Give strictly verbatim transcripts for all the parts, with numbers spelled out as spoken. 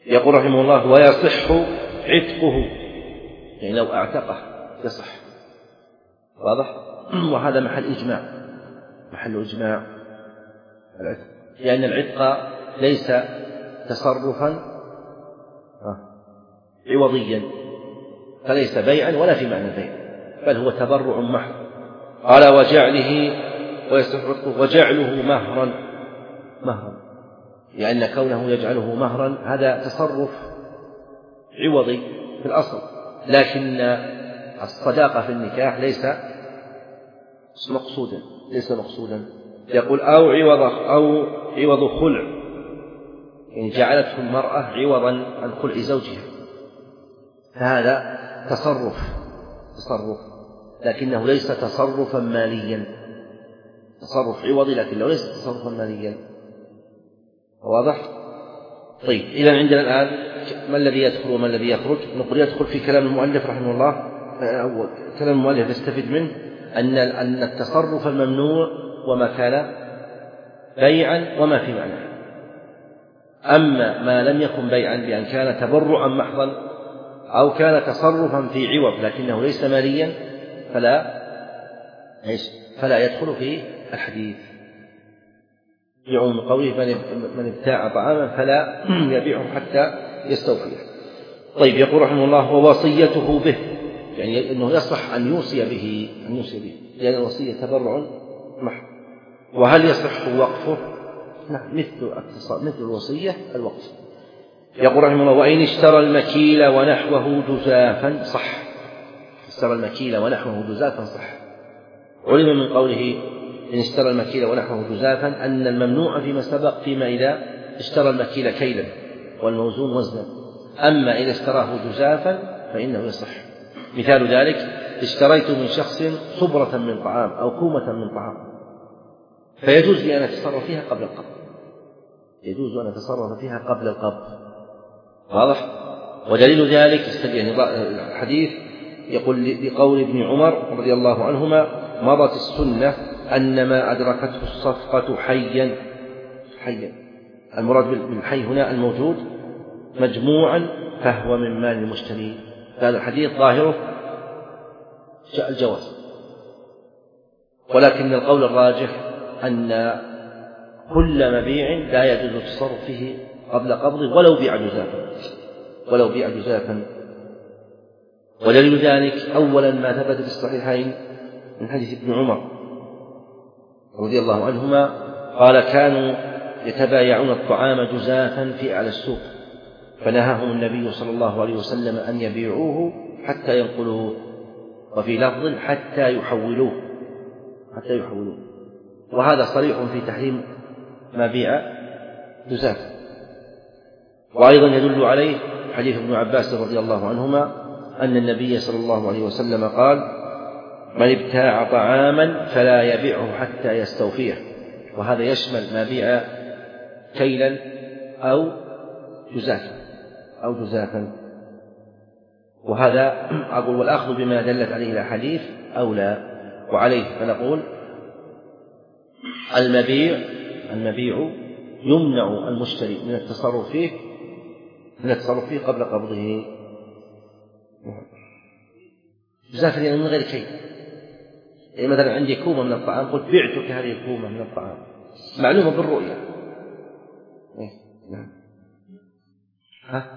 يقول رحمه الله: ويصح عتقه، يعني لو اعتقه يصح. واضح؟ وهذا محل إجماع، محل إجماع العتق، لأن العتق ليس تصرفا عوضيا، فليس بيعا ولا في معنى البيع، بل هو تبرع محض. قال: وجعله ويصح عتقه وجعله مهرا، مهرا، لأن كونه يجعله مهرا هذا تصرف عوضي في الأصل، لكن الصداقة في النكاح ليس مقصودا، ليس مقصودا. يقول: أو عوض أو عوض خلع، يعني جعلته المرأة عوضا عن خلع زوجها، فهذا تصرف تصرف لكنه ليس تصرفا ماليا، تصرف عوضي لكنه ليس تصرفا ماليا. واضح؟ طيب، إذا عندنا الآن ما الذي يدخل وما الذي يخرج؟ نقول يدخل في كلام المؤلف رحمه الله، أو كلام المؤلف نستفيد منه أن أن التصرف الممنوع وما كان بيعا وما في معناه. أما ما لم يكن بيعا بأن كان تبرعا محضا أو كان تصرفا في عوض لكنه ليس ماليا فلا فلا يدخل في الحديث. يعم قوله: من ابتاع طعاما فلا يبيعه حتى يستوفيه. طيب، يقول رحمه الله: ووصيته به، يعني أنه يصح أن يوصي به، أن يوصي به لأن الوصية تبرع محض. وهل يصح وقفه؟ نعم، مثل مثل الوصية الوقف. يقول رحمه الله: وإن اشترى المكيل ونحوه جزافا صح. اشترى المكيل ونحوه جزافا صح. علم من قوله إن اشترى المكيل ونحوه جزافا أن الممنوع فيما سبق فيما إذا اشترى المكيل كيلا والموزون وزنا، أما إذا اشتراه جزافا فإنه يصح. مثال ذلك: اشتريت من شخص صبرة من طعام أو كومة من طعام، فيجوز لي أن أتصرف فيها قبل القبض، يجوز أن أتصرف فيها قبل القبض. واضح؟ ودليل ذلك الحديث يقول لقول ابن عمر رضي الله عنهما: مضت السنة أن ما أدركته الصفقة حيا. حيا، المراد بالحي هنا الموجود مجموعا فهو من مال المشتري. هذا الحديث ظاهره الجواز، ولكن القول الراجح أن كل مبيع لا يجوز التصرف فيه قبل قبضه ولو بيع جزافا، ولو بيع جزافا. ودليل ذلك أولا ما ثبت في الصحيحين من حديث ابن عمر رضي الله عنهما قال: كانوا يتبايعون الطعام جزافا في أعلى السوق، فنهاهم النبي صلى الله عليه وسلم أن يبيعوه حتى ينقلوه، وفي لفظ حتى يحولوه، حتى يحولوه. وهذا صريح في تحريم ما بيع جزافا. وأيضا يدل عليه حديث ابن عباس رضي الله عنهما أن النبي صلى الله عليه وسلم قال: من ابتاع طعاما فلا يبيعه حتى يستوفيه. وهذا يشمل ما بيع كيلا أو جزافا أو جزافا. وهذا أقول والأخذ بما دلت عليه الأحاديث أولى. وعليه فنقول: المبيع المبيع يمنع المشتري من التصرف فيه من التصرف فيه قبل قبضه. جزافا يعني من غير كيل، يعني مثلا عندي كومة من الطعام قلت بعتك هذه الكومة من الطعام، معلومة بالرؤية. إيه؟ نعم. ها؟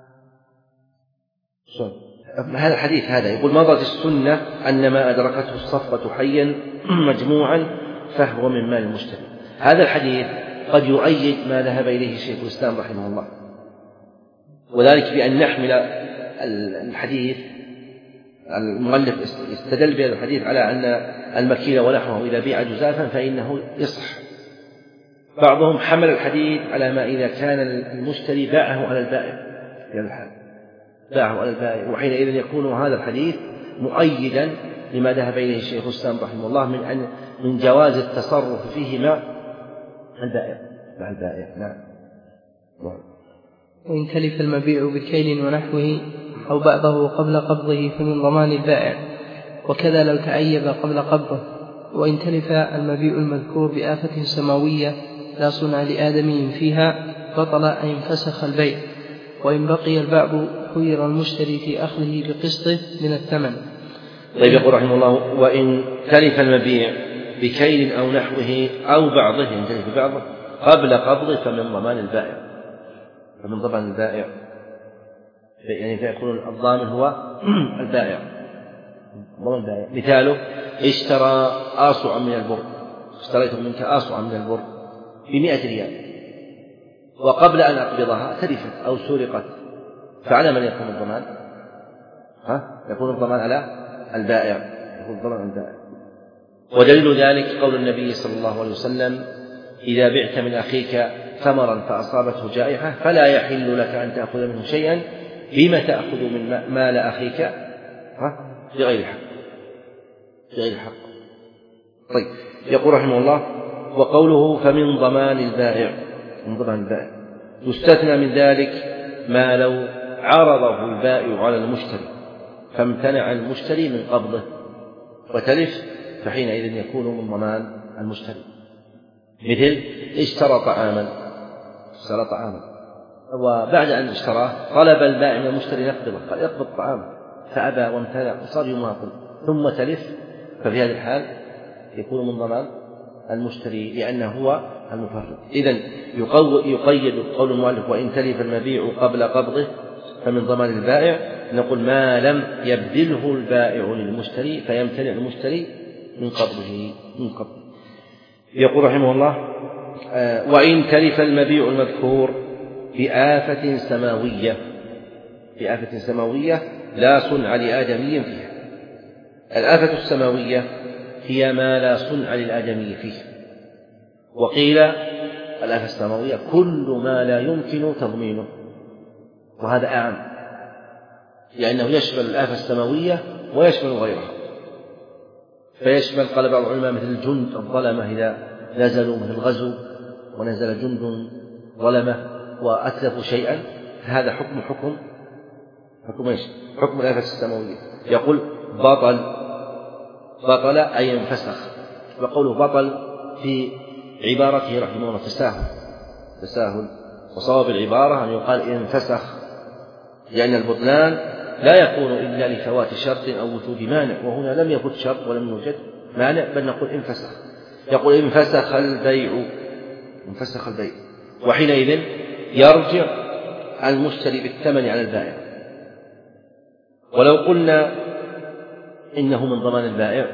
هذا الحديث هذا يقول: مضت السنة أن ما أدركته الصفقة حيا مجموعا فهو من مال المشتري. هذا الحديث قد يؤيد ما ذهب إليه شيخ الإسلام رحمه الله، وذلك بأن نحمل الحديث المؤلف استدل بهذا الحديث على أن المكيل ونحوه إذا بيع جزافا فإنه يصح. بعضهم حمل الحديث على ما إذا كان المشتري باعه على البائع في هذا الحال، باعه على البائع، وحينئذ يكون هذا الحديث مؤيدا لما ذهب إليه الشيخ الإسلام رحمه الله من أن من جواز التصرف فيه مع البائع مع البائع. نعم. وإن تلف المبيع بكيل ونحوه أو بعضه قبل قبضه فمن ضمان البائع، وكذا لو تعيب قبل قبضه. وإن تلف المبيع المذكور بآفة سماوية لا صنع لآدمي فيها بطل أن ينفسخ البيع، وإن بقي البعض خير المشتري في أخذه بقسطه من الثمن. طيب يقول رحمه الله: وإن تلف المبيع بكيل أو نحوه أو بعضه، إن تلف بعضه قبل قبضه فمن ضمان البائع، فمن ضمان البائع يعني فيكون الضامن هو البائع. ضمان البائع مثاله: اشترى آصعا من البر، اشتريت منك آصعا من البر بمئة ريال، وقبل أن أقبضها تلفت أو سرقت، فعلى من يكون الضمان؟ ها؟ يكون الضمان على البائع، يكون الضمان على البائع. ودليل ذلك قول النبي صلى الله عليه وسلم: إذا بعت من أخيك ثمرا فأصابته جائحة فلا يحل لك أن تأخذ منه شيئا، بما تأخذ من مال أخيك؟ ها؟ بغير الحق، بغير الحق. طيب يقول رحمه الله: وقوله فمن ضمان البائع، من ضمان البائع يستثنى من ذلك ما لو عرضه البائع على المشتري فامتنع المشتري من قبضه وتلف، فحينئذ يكون من ضمان المشتري. مثل اشترى طعاما اشترى طعاما وبعد أن اشتراه طلب البائع من المشتري يقبضه، قال يقبض طعامه فأبى وامتنع وصار يماطل ثم تلف، ففي هذه الحال يكون من ضمان المشتري لأنه هو المفرط. إذن يقيد قول المؤلف: وإن تلف المبيع قبل قبضه فمن ضمان البائع، نقول ما لم يبذله البائع للمشتري فيمتنع المشتري من قبضه من قبضه. يقول رحمه الله: وإن تلف المبيع المذكور بآفة سماوية، بآفة سماوية لا صنع لآدمي فيها. الآفة السماوية هي ما لا صنع للآدمي فيه، وقيل الآفة السماوية كل ما لا يمكن تضمينه، وهذا أعم لأنه يشمل الآفة السماوية ويشمل غيرها، فيشمل قال بعض العلماء مثل الجند الظلمة إذا نزلوا مثل الغزو ونزل جند ظلمة وأتلفوا شيئا، هذا حكم حكم حكم ايش؟ حكم الآفة السماوية. يقول بطل، بطل أي انفسخ، وقوله بطل في عبارته رحمه الله تساهل تساهل وصواب العبارة أن يقال انفسخ، لأن البطلان لا يكون إلا لفوات شرط أو وجود مانع، وهنا لم يفت شرط ولم يوجد مانع، بل نقول انفسخ. يقول انفسخ البيع، انفسخ البيع، وحينئذ يرجع المشتري بالثمن على البائع. ولو قلنا إنه من ضمان البائع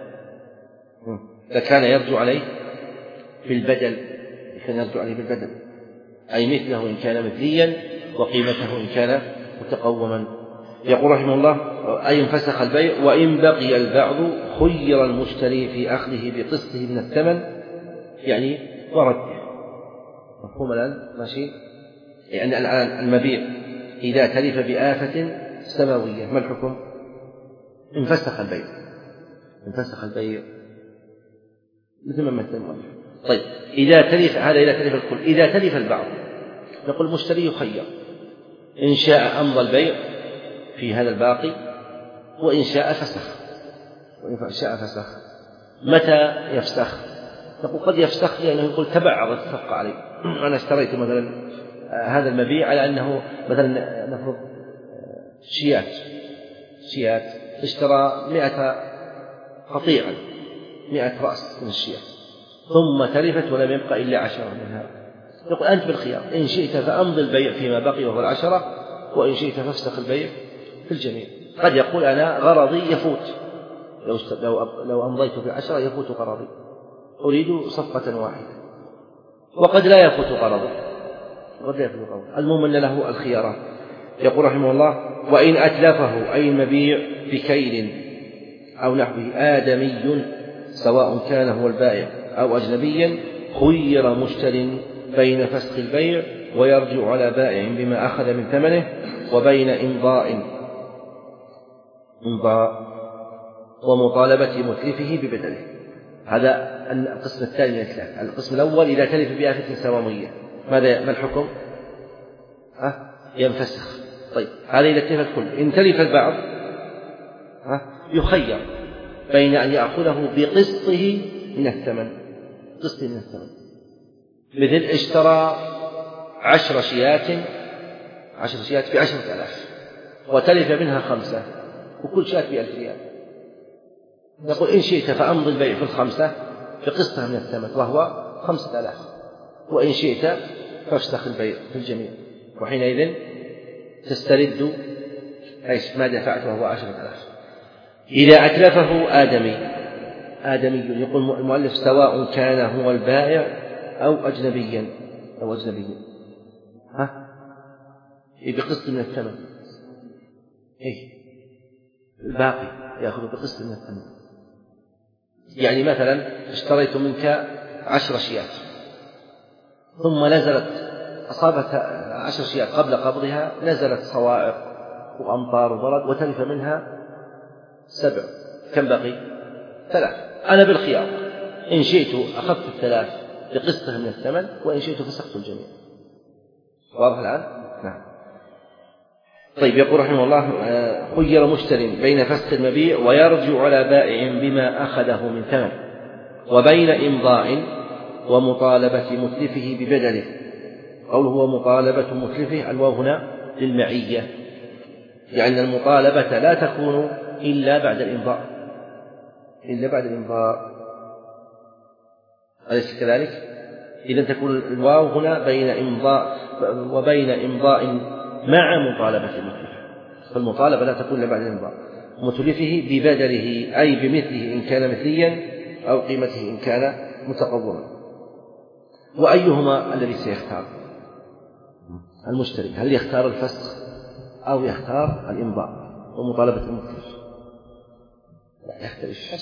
لكان يرجع عليه في البدل، كان يرجع عليه بالبدل، أي مثله إن كان مثليا وقيمته إن كان متقوما. يقول رحمه الله: أي انفسخ البيع وإن بقي البعض خير المشتري في أخذه بقسطه من الثمن، يعني ورده. مفهوم الآن؟ ماشي؟ يعني الآن المبيع إذا تلف بآفة سماوية ما الحكم؟ انفسخ البيع، انفسخ البيع مثل ما مثل المؤلف. طيب إذا تلف، هذا إذا تلف الكل. إذا تلف البعض نقول المشتري يخير، إن شاء أمضى البيع في هذا الباقي، وإن شاء فسخ، وإن شاء فسخ. متى يفسخ؟ نقول قد يفسخ لأنه يقول تبعض الصفقة علي، أنا اشتريت مثلا هذا المبيع على أنه مثلا نفرض شيات شيات اشترى مئة قطيعا، مئة رأس من الشيات، ثم تلفت ولم يبقى إلا عشرة منها. يقول أنت بالخيار، إن شئت فأمضي البيع فيما بقي وهو العشرة، وإن شئت فافسخ البيع في الجميع. قد يقول أنا غرضي يفوت، لو, لو, لو أمضيت في عشرة يفوت غرضي، أريد صفقة واحدة، وقد لا يفوت غرضي، قد لا يفوت غرضي. المهم أن له الخيارات. يقول رحمه الله: وإن أتلفه أي المبيع بكيل أو نحوه آدمي سواء كان هو البائع أو أجنبيا، خير مشتر بين فسخ البيع ويرجع على بائع بما أخذ من ثمنه، وبين إمضاء إمضاء ومطالبة متلفه ببدله. هذا القسم الثاني من الإتلاف. القسم الأول إذا تلف بآفة سماوية ماذا ما الحكم؟ ها؟ ينفسخ. طيب هذا إذا تلف الكل. إن تلف البعض ها؟ يخير بين أن يأخذه بقسطه من الثمن، قسطه من الثمن، مثل اشترى عشر شيات عشر شيات بعشرة آلاف وتلف منها خمسة وكل شاة بألف ريال، نقول إن شئت فأمضي البيع في الخمسة بقسطها من الثمن وهو خمسة آلاف، وإن شئت فافسخ البيع في الجميع، وحينئذ تسترد إيش ما دفعت وهو عشرة آلاف. إذا أتلفه آدمي آدمي يقول المؤلف سواء كان هو البائع أو أجنبيا أو أجنبيا ها بقسط من الثمن، إيه الباقي يأخذ بقسط من الثمن. يعني مثلا اشتريت منك عشر شيات ثم نزلت أصابت عشر شيات قبل قبضها نزلت صواعق وأمطار وبرد وتلف منها سبع، كم بقي؟ ثلاث. أنا بالخيار إن شئت أخذت الثلاث بقسطه من الثمن وإن شئت فسخت الجميع. واضح الآن؟ نعم. طيب يقول رحمه الله خير مشتري بين فسخ المبيع ويرجع على بائع بما أخذه من ثمن وبين إمضاء ومطالبة متلفه ببدله. قوله ومطالبة متلفه الواو هنا للمعية، يعني المطالبة لا تكون إلا بعد الإمضاء إلا بعد الإمضاء أليس كذلك؟ إذن تكون الواو هنا بين إمضاء وبين إمضاء مع مطالبة المتلف، فالمطالبة لا تكون إلا بعد الإمضاء. متلفه ببدله أي بمثله إن كان مثليا أو قيمته إن كان متقوما. وأيهما الذي سيختار المشتري؟ هل يختار الفسخ أو يختار الإمضاء ومطالبة المتلف؟ لا يختلف.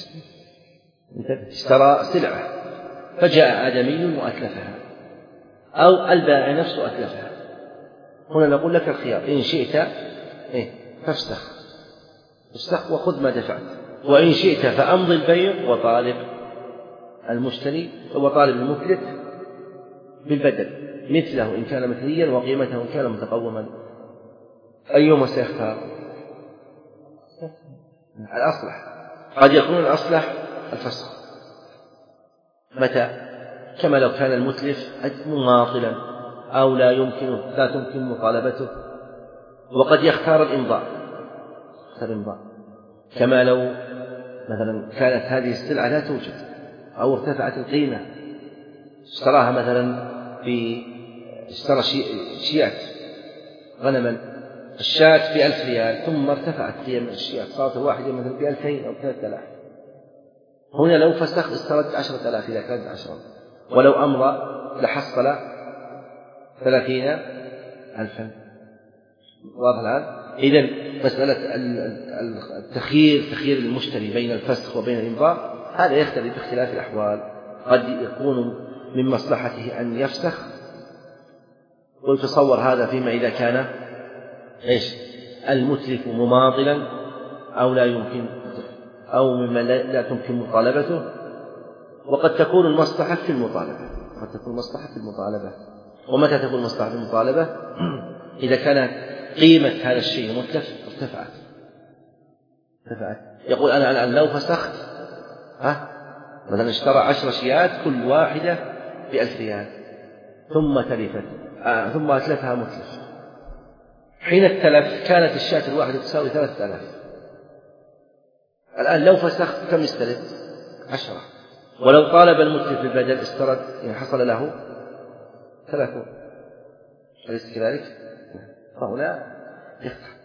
اشترى سلعة فجاء آدمي وأتلفها أو البائع نفسه أتلفها، هنا نقول لك الخيار إن شئت إيه فافسخ فافسخ وخذ ما دفعت، وإن شئت فأمضي البيع وطالب المشتري وطالب المتلف بالبدل مثله إن كان مثليا وقيمته إن كان متقوما. أيهما سيختار؟ الأصلح. قد يكون الأصلح الفسخ. متى؟ كما لو كان المتلف مماطلا أو لا يمكن لا تمكن مطالبته. وقد يختار الإمضاء الإمضاء كما لو مثلا كانت هذه السلعة لا توجد أو ارتفعت القيمة، اشتراها مثلا في اشترى شيات غنما الشاة بألف ريال ثم ارتفعت قيمة الشيات صارت الواحدة مثلا بألفين أو ثلاثة آلاف، هنا لو فسخ استرد عشرة آلاف إذا كانت عشرة، ولو أمضى لحصل ثلاثين ألفا. واضح الآن؟ إذن مسألة التخيير تخيير المشتري بين الفسخ وبين الإمضاء هذا يختلف باختلاف الأحوال، قد يكون من مصلحته أن يفسخ ويتصور هذا فيما إذا كان إيش المتلف مماطلا أو لا يمكن أو مما لا تمكن مطالبته، وقد تكون المصلحة في المطالبة قد تكون المصلحة في المطالبة. ومتى تكون المصلحة في المطالبة؟ إذا كان قيمة هذا الشيء متلف ارتفعت ارتفعت يقول أنا الآن لو فسخت ها مثلا اشترى عشر شيات كل واحدة بألف ريال ثم تلفت آه ثم أتلفها متلف، حين التلف كانت الشاة الواحدة تساوي ثلاثة آلاف، الآن لو فسخت كم استرد؟ عشرة، ولو طالب المتلف بالبدل استرد يعني حصل له ثلاثون. أليس كذلك؟ فهنا يختلف.